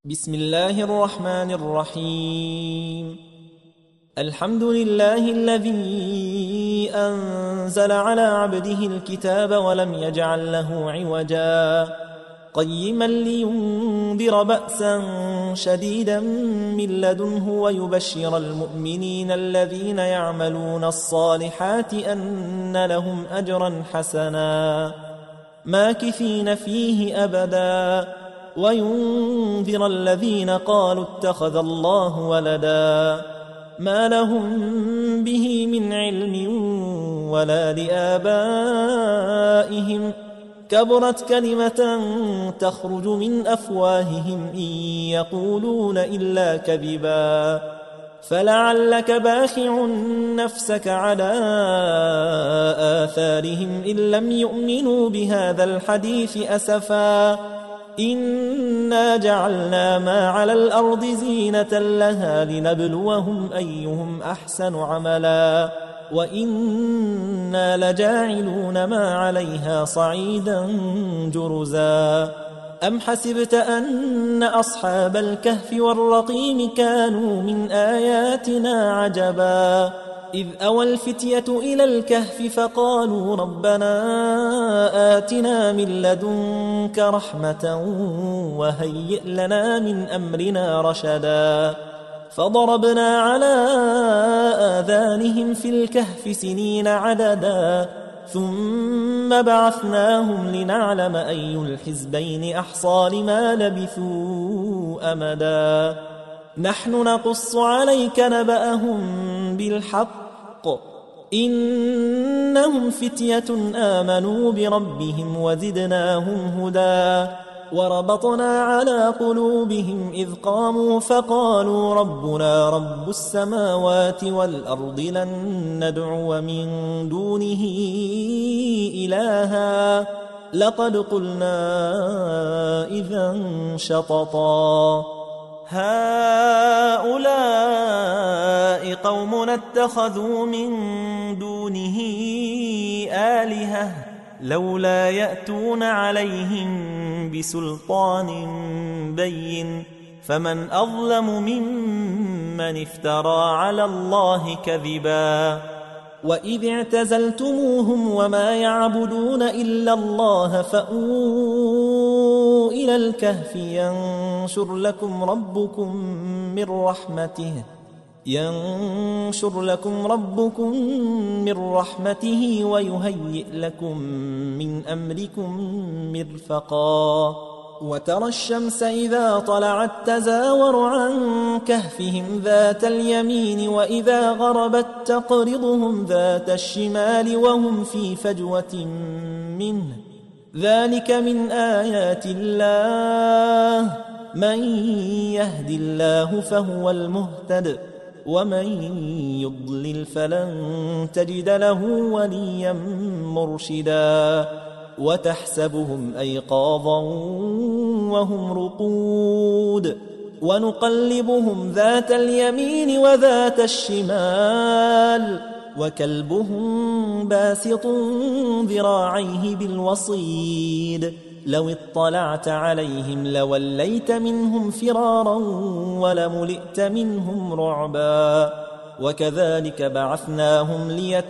بسم الله الرحمن الرحيم. الحمد لله الذي أنزل على عبده الكتاب ولم يجعل له عوجا قيما لينذر بأسا شديدا من لدنه ويبشر المؤمنين الذين يعملون الصالحات أن لهم أجرا حسنا ماكثين فيه أبدا وينذر الذين قالوا اتخذ الله ولدا ما لهم به من علم ولا لآبائهم كبرت كلمة تخرج من أفواههم إن يقولون إلا كذبا فلعلك باخع نفسك على آثارهم إن لم يؤمنوا بهذا الحديث أسفا إنا جعلنا ما على الأرض زينة لها لنبلوهم أيهم أحسن عملا وإنا لجاعلون ما عليها صعيدا جرزا أم حسبت أن أصحاب الكهف والرقيم كانوا من آياتنا عجبا إذ أوى الفتية إلى الكهف فقالوا ربنا آتنا من لدنك رحمة وهيئ لنا من أمرنا رشدا فضربنا على آذانهم في الكهف سنين عددا ثم بعثناهم لنعلم أي الحزبين أحصى لما لبثوا أمدا نحن نقص عليك نبأهم بالحق إنهم فتية آمنوا بربهم وزدناهم هدى وربطنا على قلوبهم إذ قاموا فقالوا ربنا رب السماوات والأرض لن ندعو من دونه إلها لقد قلنا إذا شططا هؤلاء قومنا اتخذوا من دونه آلهة لولا يأتون عليهم بسلطان بين فمن أظلم ممن افترى على الله كذبا وإذ اعتزلتموهم وما يعبدون إلا الله فأووا إلى الكهف ينشر لكم ربكم من رحمته ويهيئ لكم من أمركم مرفقا وترى الشمس إذا طلعت تزاور عن كهفهم ذات اليمين وإذا غربت تقرضهم ذات الشمال وهم في فجوة منه ذلك من آيات الله من يهد الله فهو المهتد ومن يضلل فلن تجد له وليا مرشدا وتحسبهم أيقاظا وهم رقود ونقلبهم ذات اليمين وذات الشمال وكلبهم باسط ذراعيه بالوصيد لو اطلعت عليهم لوليت منهم فرارا ولملئت منهم رعبا وكذلك بعثناهم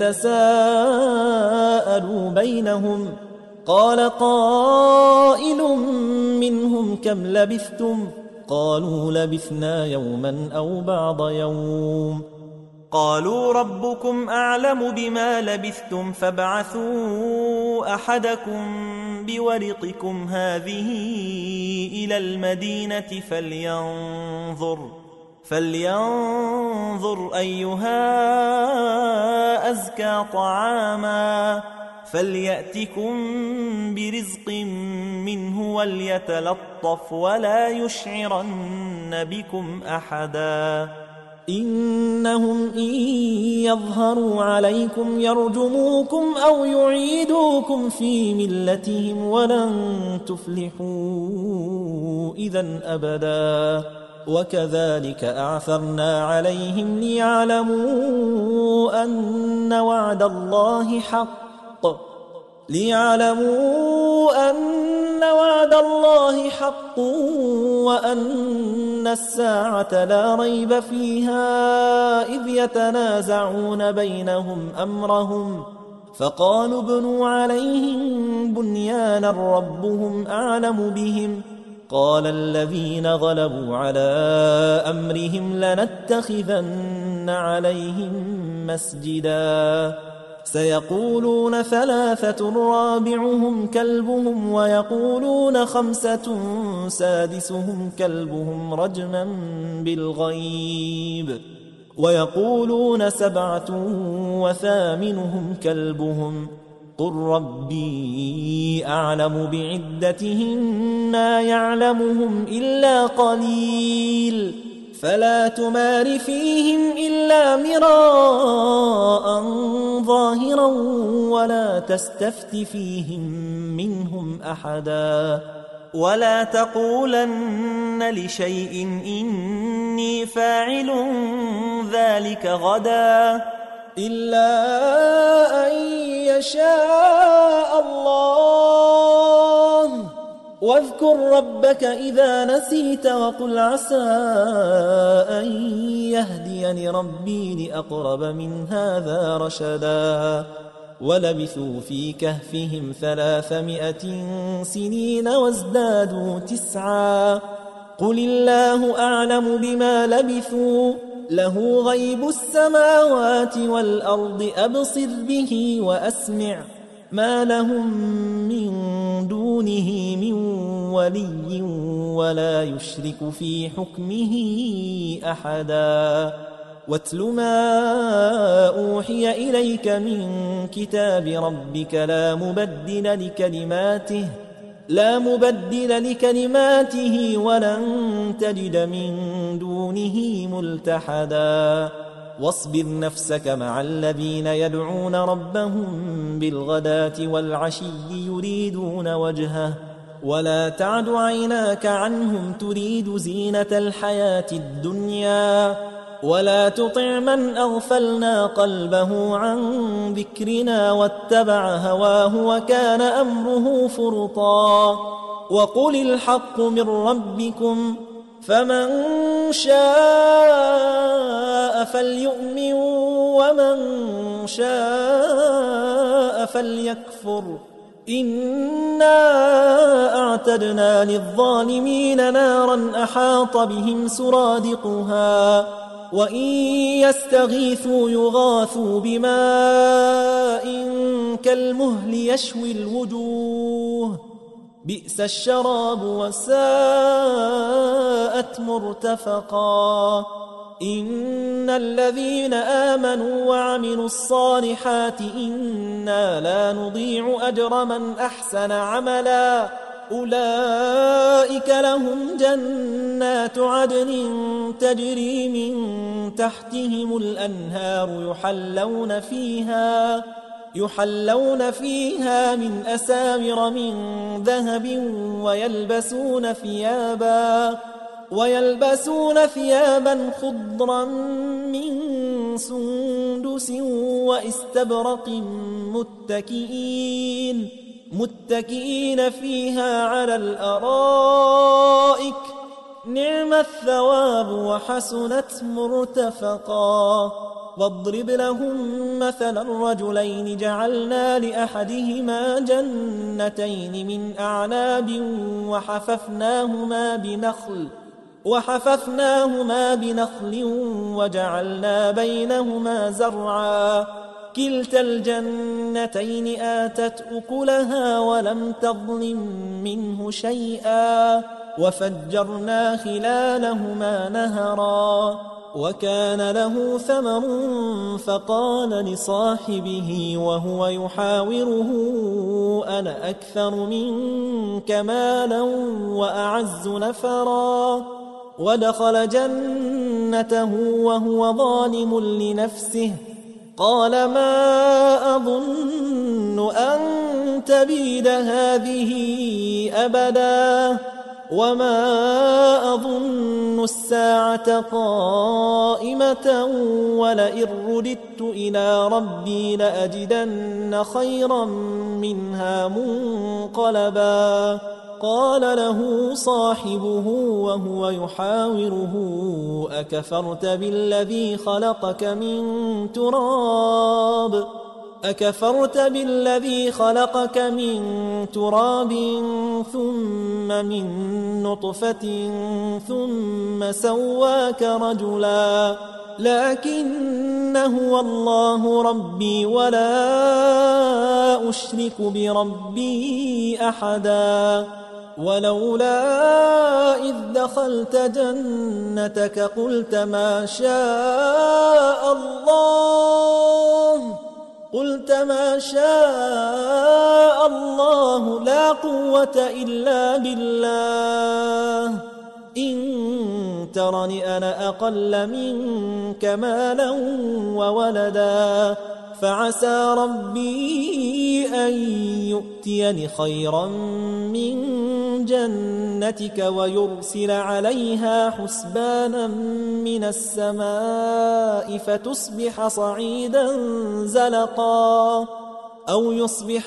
ليتساءلوا بينهم قال قائل منهم كم لبثتم قالوا لبثنا يوما أو بعض يوم قالوا ربكم أعلم بما لبثتم فابعثوا أحدكم بورقكم هذه إلى المدينة فلينظر أيها أزكى طعاما فليأتكم برزق منه وليتلطف ولا يشعرن بكم أحدا إنهم إن يظهروا عليكم يرجموكم أو يعيدوكم في ملتهم ولن تفلحوا إذا أبدا وكذلك أعثرنا عليهم ليعلموا أن وعد الله حق ليعلموا أن وعد الله حق وأن الساعة لا ريب فيها إذ يتنازعون بينهم أمرهم فقالوا ابنوا عليهم بنيانا ربهم أعلم بهم قال الذين غلبوا على أمرهم لنتخذن عليهم مسجدا سيقولون 3 رابعهم كلبهم ويقولون 5 سادسهم كلبهم رجما بالغيب ويقولون 7 وثامنهم كلبهم قل ربي أعلم بعدتهم ما يعلمهم إلا قليل فلا تمار فيهم إلا مراء ظاهرا ولا تستفت فيهم منهم أحدا ولا تقولن لشيء إني فاعل ذلك غدا إلا أن يشاء الله واذكر ربك إذا نسيت وقل عسى أن يهديني ربي لأقرب من هذا رشدا ولبثوا في كهفهم 300 سنين وازدادوا 9 قل الله أعلم بما لبثوا له غيب السماوات والأرض أبصر به وأسمع ما لهم من دونه من ولي ولا يشرك في حكمه أحدا واتل ما أوحي إليك من كتاب ربك لا مبدل لكلماته ولن تجد من دونه ملتحدا واصبر نفسك مع الذين يدعون ربهم بالغداة والعشي يريدون وجهه ولا تعد عيناك عنهم تريد زينة الحياة الدنيا ولا تطع من أغفلنا قلبه عن ذكرنا واتبع هواه وكان أمره فرطا وقل الحق من ربكم فمن شاء فليؤمن ومن شاء فليكفر إنا أعتدنا للظالمين نارا أحاط بهم سرادقها وإن يستغيثوا يغاثوا بماء كالمهل يشوي الوجوه بئس الشراب وساءت مرتفقا إن الذين آمنوا وعملوا الصالحات إنا لا نضيع أجر من أحسن عملا أولئك لهم جنات عدن تجري من تحتهم الأنهار يحلون فيها من أساور من ذهب ويلبسون ثيابا خضرا من سندس واستبرق متكئين فيها على الأرائك نعم الثواب وحسنت مرتفقا واضرب لهم مثلا الرجلين جعلنا لأحدهما جنتين من أعناب وحففناهما بنخل وجعلنا بينهما زرعا كلتا الجنتين آتت أكلها ولم تظلم منه شيئا وفجرنا خلالهما نهرا وكان له ثمر فقال لصاحبه وهو يحاوره أنا أكثر منك مالا وأعز نفرا ودخل جنته وهو ظالم لنفسه قال ما أظن أن تبيد هذه أبدا وما أظن الساعة قائمة ولئن رددت إلى ربي لأجدن خيرا منها منقلبا قال له صاحبه وهو يحاوره أكفرت بالذي خلقك من تراب ثم من نطفة ثم سواك رجلا لكن هو الله ربي ولا أشرك بربي أحدا ولولا إذ دخلت جنتك قلت ما شاء الله لا قوة إلا بالله إن ترني أنا أقل منك مالا وولدا فعسى ربي أن يؤتيني خيرا من جنتك ويرسل عليها حسبانا من السماء فتصبح صعيدا زلقا أو يصبح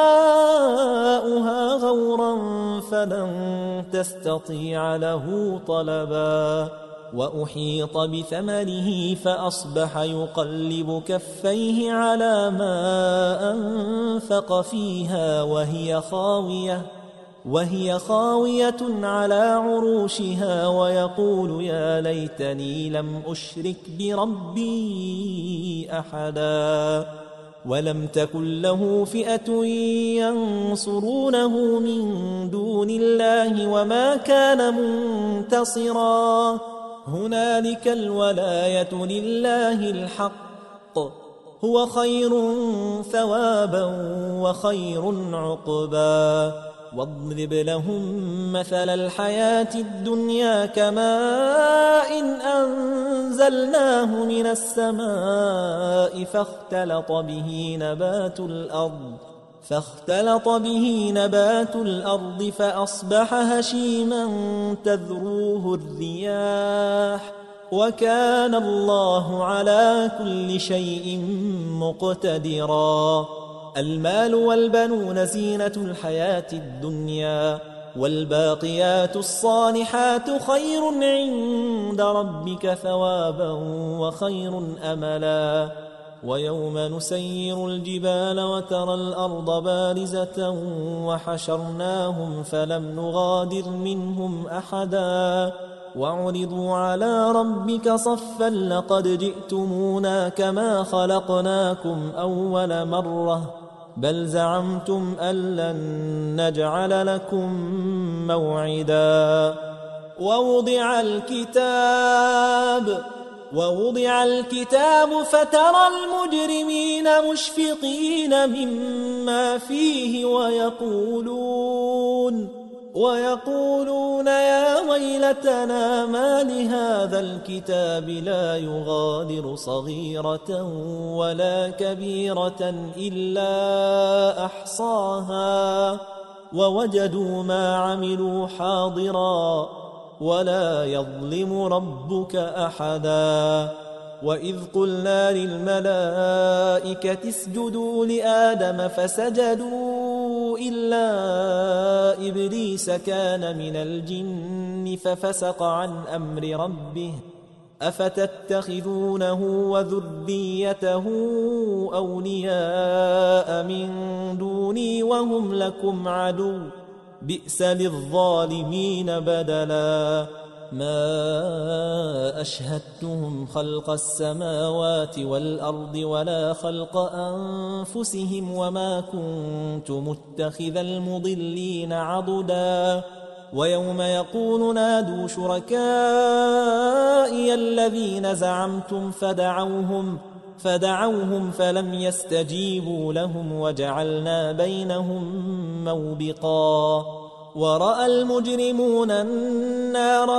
ماؤها غورا فلن تستطيع له طلبا وأحيط بثمره فأصبح يقلب كفيه على ما أنفق فيها وهي خاوية على عروشها ويقول يا ليتني لم أشرك بربي أحدا ولم تكن له فئة ينصرونه من دون الله وما كان منتصرا هنالك الولاية لله الحق هو خير ثوابا وخير عقبا واضرب لهم مثل الحياة الدنيا كماء أنزلناه من السماء فاختلط به نبات الأرض فأصبح هشيما تذروه الرياح وكان الله على كل شيء مقتدرا المال والبنون زينة الحياة الدنيا والباقيات الصالحات خير عند ربك ثوابا وخير أملا ويوم نسير الجبال وترى الأرض بارزة وحشرناهم فلم نغادر منهم أحدا وعرضوا على ربك صفا لقد جئتمونا كما خلقناكم أول مرة بل زعمتم أن لن نجعل لكم موعدا ووضع الكتاب فترى المجرمين مشفقين مما فيه ويقولون يا ويلتنا ما لهذا الكتاب لا يغادر صغيرة ولا كبيرة إلا أحصاها ووجدوا ما عملوا حاضرا ولا يظلم ربك أحدا وإذ قلنا للملائكة اسجدوا لآدم فسجدوا إلا إبليس كان من الجن ففسق عن أمر ربه أفتتخذونه وذريته أولياء من دوني وهم لكم عدو بئس للظالمين بدلا ما أشهدتهم خلق السماوات والأرض ولا خلق أنفسهم وما كنت متخذ المضلين عضدا ويوم يقول نادوا شركائي الذين زعمتم فدعوهم فلم يستجيبوا لهم وجعلنا بينهم موبقا ورأى المجرمون النار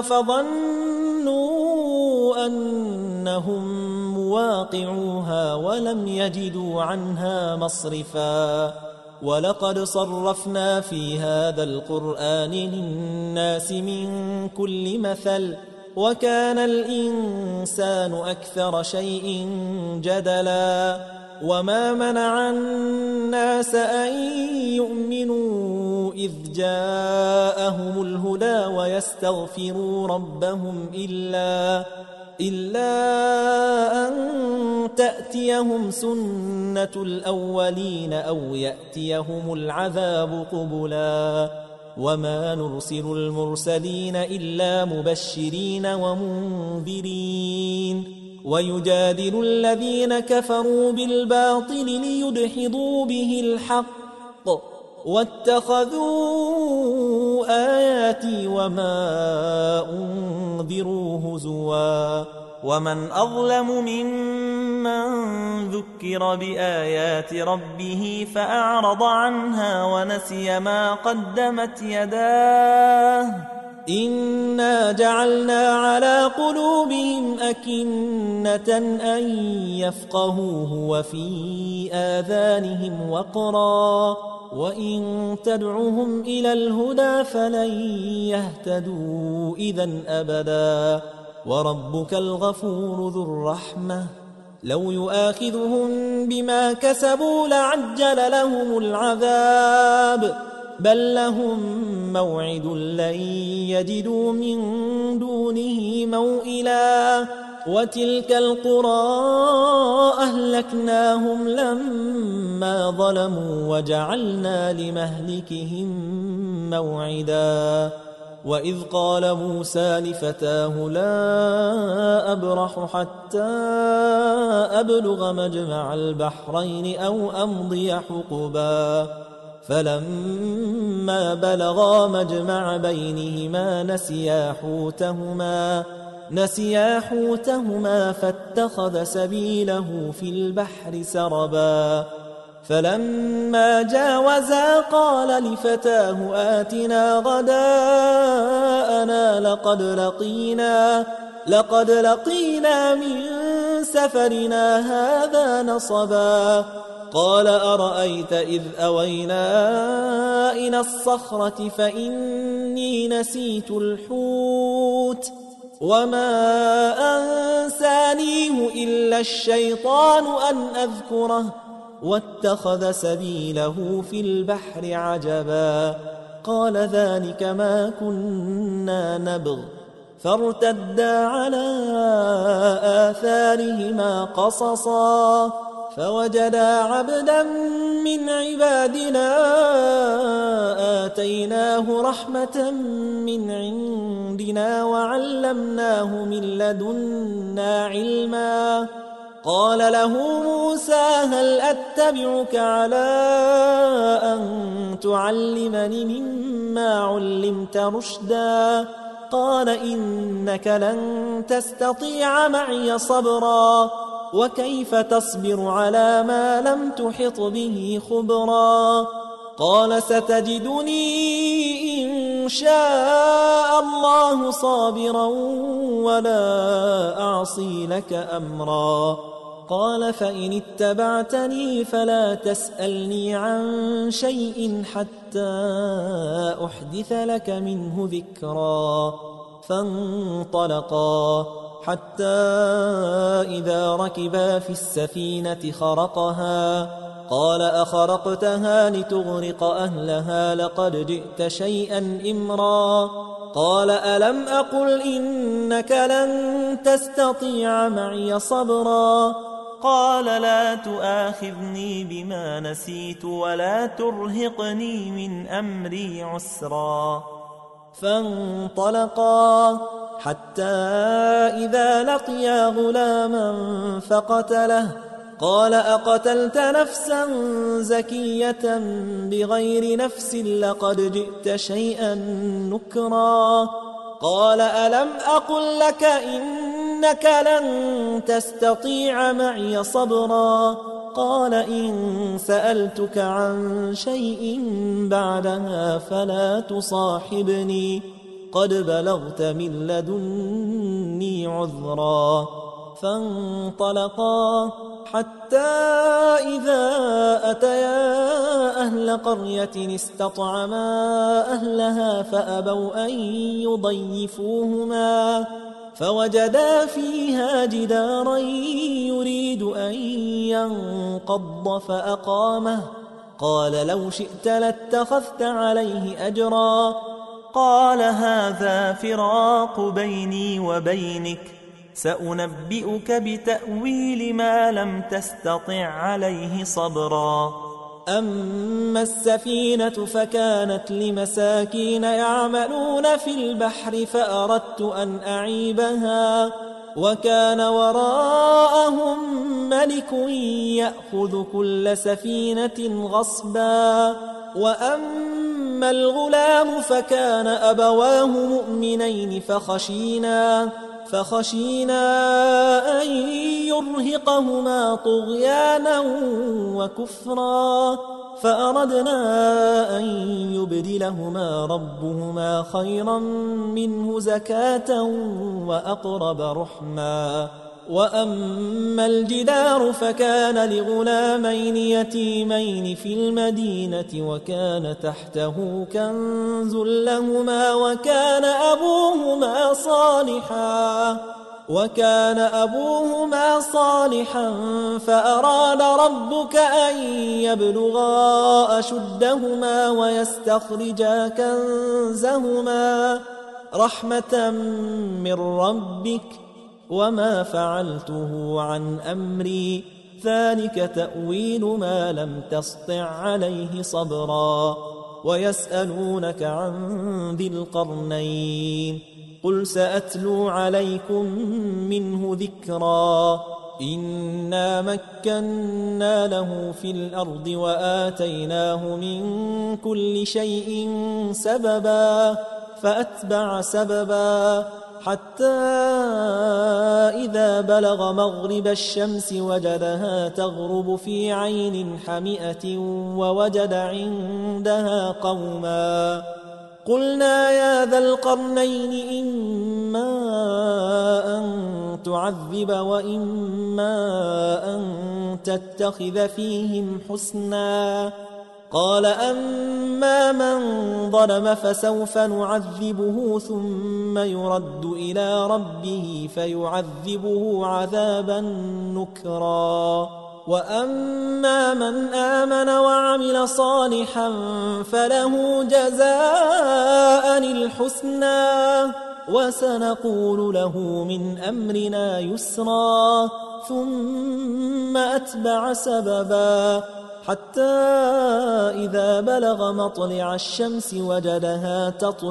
فظنوا أنهم مواقعوها ولم يجدوا عنها مصرفا ولقد صرفنا في هذا القرآن للناس من كل مثل وكان الإنسان أكثر شيء جدلا وما منع الناس أن يؤمنوا إذ جاءهم الهدى ويستغفروا ربهم إلا أن تأتيهم سنة الأولين أو يأتيهم العذاب قبلا وما نرسل المرسلين إلا مبشرين ومنذرين ويجادل الذين كفروا بالباطل ليدحضوا به الحق واتخذوا آياتي وما أنذروا هزوا ومن أظلم ممن ذكر بآيات ربه فأعرض عنها ونسي ما قدمت يداه إنا جعلنا على قلوبهم أكنة أن يفقهوه وفي آذانهم وقرا وإن تدعهم إلى الهدى فلن يهتدوا إذن أبدا وربك الغفور ذو الرحمة لو يؤاخذهم بما كسبوا لعجل لهم العذاب بل لهم موعد لن يجدوا من دونه موئلا وتلك القرى أهلكناهم لما ظلموا وجعلنا لمهلكهم موعدا وإذ قال موسى لفتاه لا أبرح حتى أبلغ مجمع البحرين أو أمضي حقبا فلما بلغا مجمع بينهما نسيا حوتهما فاتخذ سبيله في البحر سربا فلما جاوزا قال لفتاه آتنا غداءنا لقد لقينا من سفرنا هذا نصبا قال أرأيت إذ أوينا إلى الصخرة فإني نسيت الحوت وما أنسانيه إلا الشيطان أن أذكره واتخذ سبيله في البحر عجبا قال ذلك ما كنا نبغ فارتدا على آثارهما قصصا فوجدا عبدا من عبادنا آتيناه رحمة من عندنا وعلمناه من لدنا علما قال له موسى هل أتبعك على أن تعلمني مما علمت رشدا قال إنك لن تستطيع معي صبرا وكيف تصبر على ما لم تحط به خبرا قال ستجدني إن شاء الله صابرا ولا أعصي لك أمرا قال فإن اتبعتني فلا تسألني عن شيء حتى أحدث لك منه ذكرا فانطلقا حتى إذا ركبا في السفينة خرقها قال أخرقتها لتغرق أهلها لقد جئت شيئا إمرا قال ألم أقل إنك لن تستطيع معي صبرا قال لا تؤاخذني بما نسيت ولا ترهقني من أمري عسرا فانطلقا حتى إذا لقيا غلاما فقتله قال أقتلت نفسا زكية بغير نفس لقد جئت شيئا نكرا قال ألم أقل لك إنك لن تستطيع معي صبرا قال إن سألتك عن شيء بعدها فلا تصاحبني قد بلغت من لدني عذرا فانطلقا حتى إذا أتيا أهل قرية استطعما أهلها فأبوا أن يضيفوهما فوجدا فيها جدارا يريد أن ينقض فأقامه قال لو شئت لاتخذت عليه أجرا. قال هذا فراق بيني وبينك، سأنبئك بتأويل ما لم تستطع عليه صبرا. أما السفينة فكانت لمساكين يعملون في البحر فأردت أن أعيبها، وكان وراءهم ملك يأخذ كل سفينة غصبا. وأما الغلام فكان أبواه مؤمنين فخشينا أن يرهقهما طغيانا وكفرا، فأردنا أن يبدلهما ربهما خيرا منه زكاة وأقرب رحما. وأما الجدار فكان لغلامين يتيمين في المدينة وكان تحته كنز لهما وكان أبوهما صالحا فأراد ربك أن يبلغا أشدهما ويستخرجا كنزهما رحمة من ربك وما فعلته عن أمري ذلك تأويل ما لم تسطع عليه صبرا. ويسألونك عن ذي القرنين قل سأتلو عليكم منه ذكرا. إنا مكنا له في الأرض وآتيناه من كل شيء سببا فأتبع سببا حتى إذا بلغ مغرب الشمس وجدها تغرب في عين حمئة ووجد عندها قوما قلنا يا ذا القرنين إما أن تعذب وإما أن تتخذ فيهم حسنا. قال أما من ظلم فسوف نعذبه ثم يرد إلى ربه فيعذبه عذابا نكرا. وأما من آمن وعمل صالحا فله جزاء الحسنى وسنقول له من أمرنا يسرا. ثم أتبع سببا حتى إذا بلغ مطلع الشمس وجدها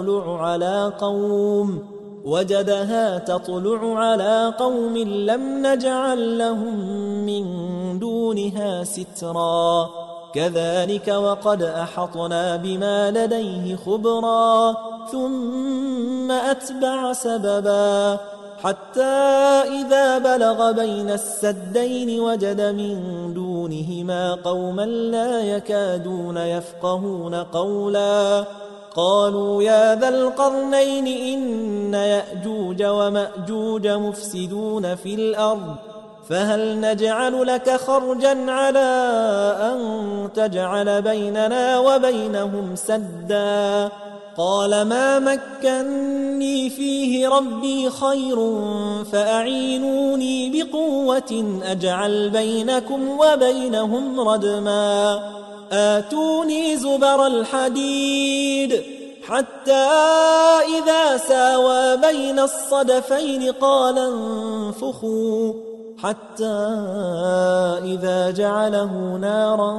تطلع على قوم لم نجعل لهم من دونها سترا. كذلك وقد أحطنا بما لديه خبرا. ثم أتبع سببا حتى إذا بلغ بين السدين وجد من دونهما قوما لا يكادون يفقهون قولا. قالوا يا ذا القرنين إن يأجوج ومأجوج مفسدون في الأرض فهل نجعل لك خرجا على أن تجعل بيننا وبينهم سدا. قال ما مكني فيه ربي خير فأعينوني بقوة أجعل بينكم وبينهم ردما. آتوني زبر الحديد حتى إذا ساوى بين الصدفين قال انفخوا حتى إذا جعله نارا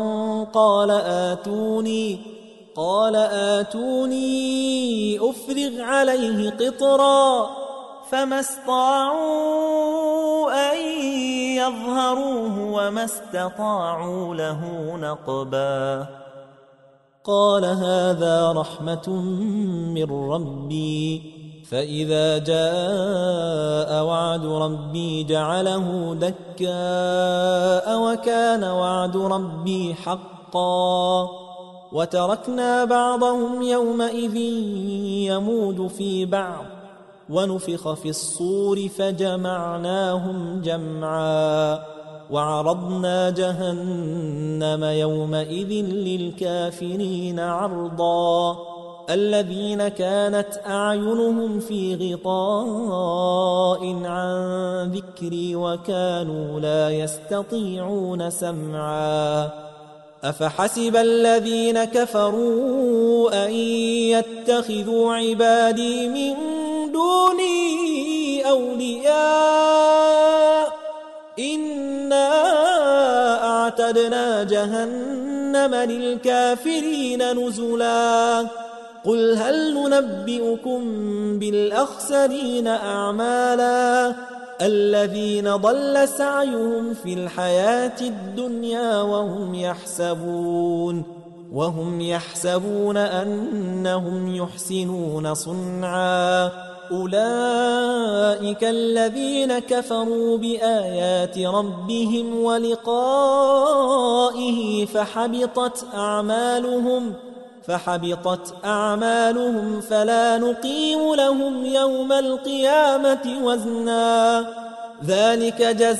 قال آتوني أفرغ عليه قطرا. فما استطاعوا أن يظهروه وما استطاعوا له نقبا. قال هذا رحمة من ربي فإذا جاء وعد ربي جعله دكاء وكان وعد ربي حقا. وتركنا بعضهم يومئذ يموج في بعض ونفخ في الصور فجمعناهم جمعا. وعرضنا جهنم يومئذ للكافرين عرضا. الذين كانت أعينهم في غطاء عن ذكري وكانوا لا يستطيعون سمعا. أفحسب الذين كفروا أن يتخذوا عبادي من دوني أولياء إنا أعتدنا جهنم للكافرين نزلا قل هل ننبئكم بالأخسرين أعمالا الذين ضل سعيهم في الحياة الدنيا وهم يحسبون أنهم يحسنون صنعا أولئك الذين كفروا بآيات ربهم ولقائه فحبطت أعمالهم فلا نقيم لهم يوم القيامة وزنا ذلك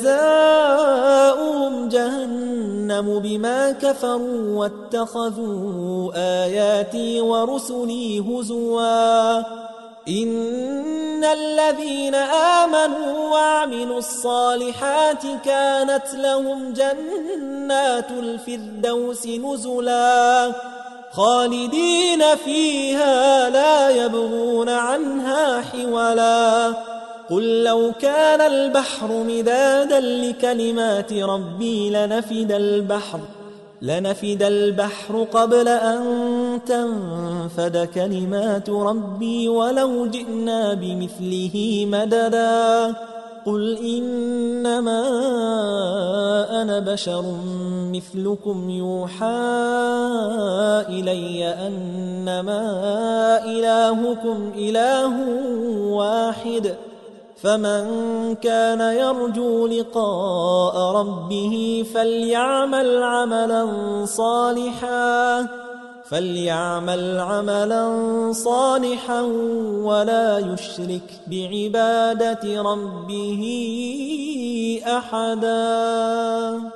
جزاؤهم جهنم بما كفروا واتخذوا آياتي ورسلي هزوا إن الذين آمنوا وعملوا الصالحات كانت لهم جنات الفردوس نزلا خالدين فيها لا يبغون عنها حولا قل لو كان البحر مدادا لكلمات ربي لنفد البحر قبل أن تنفد كلمات ربي ولو جئنا بمثله مددا قل إنما أنا بشر مثلكم يوحى إلي أنما إلهكم إله واحد فمن كان يرجو لقاء ربه فليعمل عملا صالحا ولا يشرك بعبادة ربه أحدا.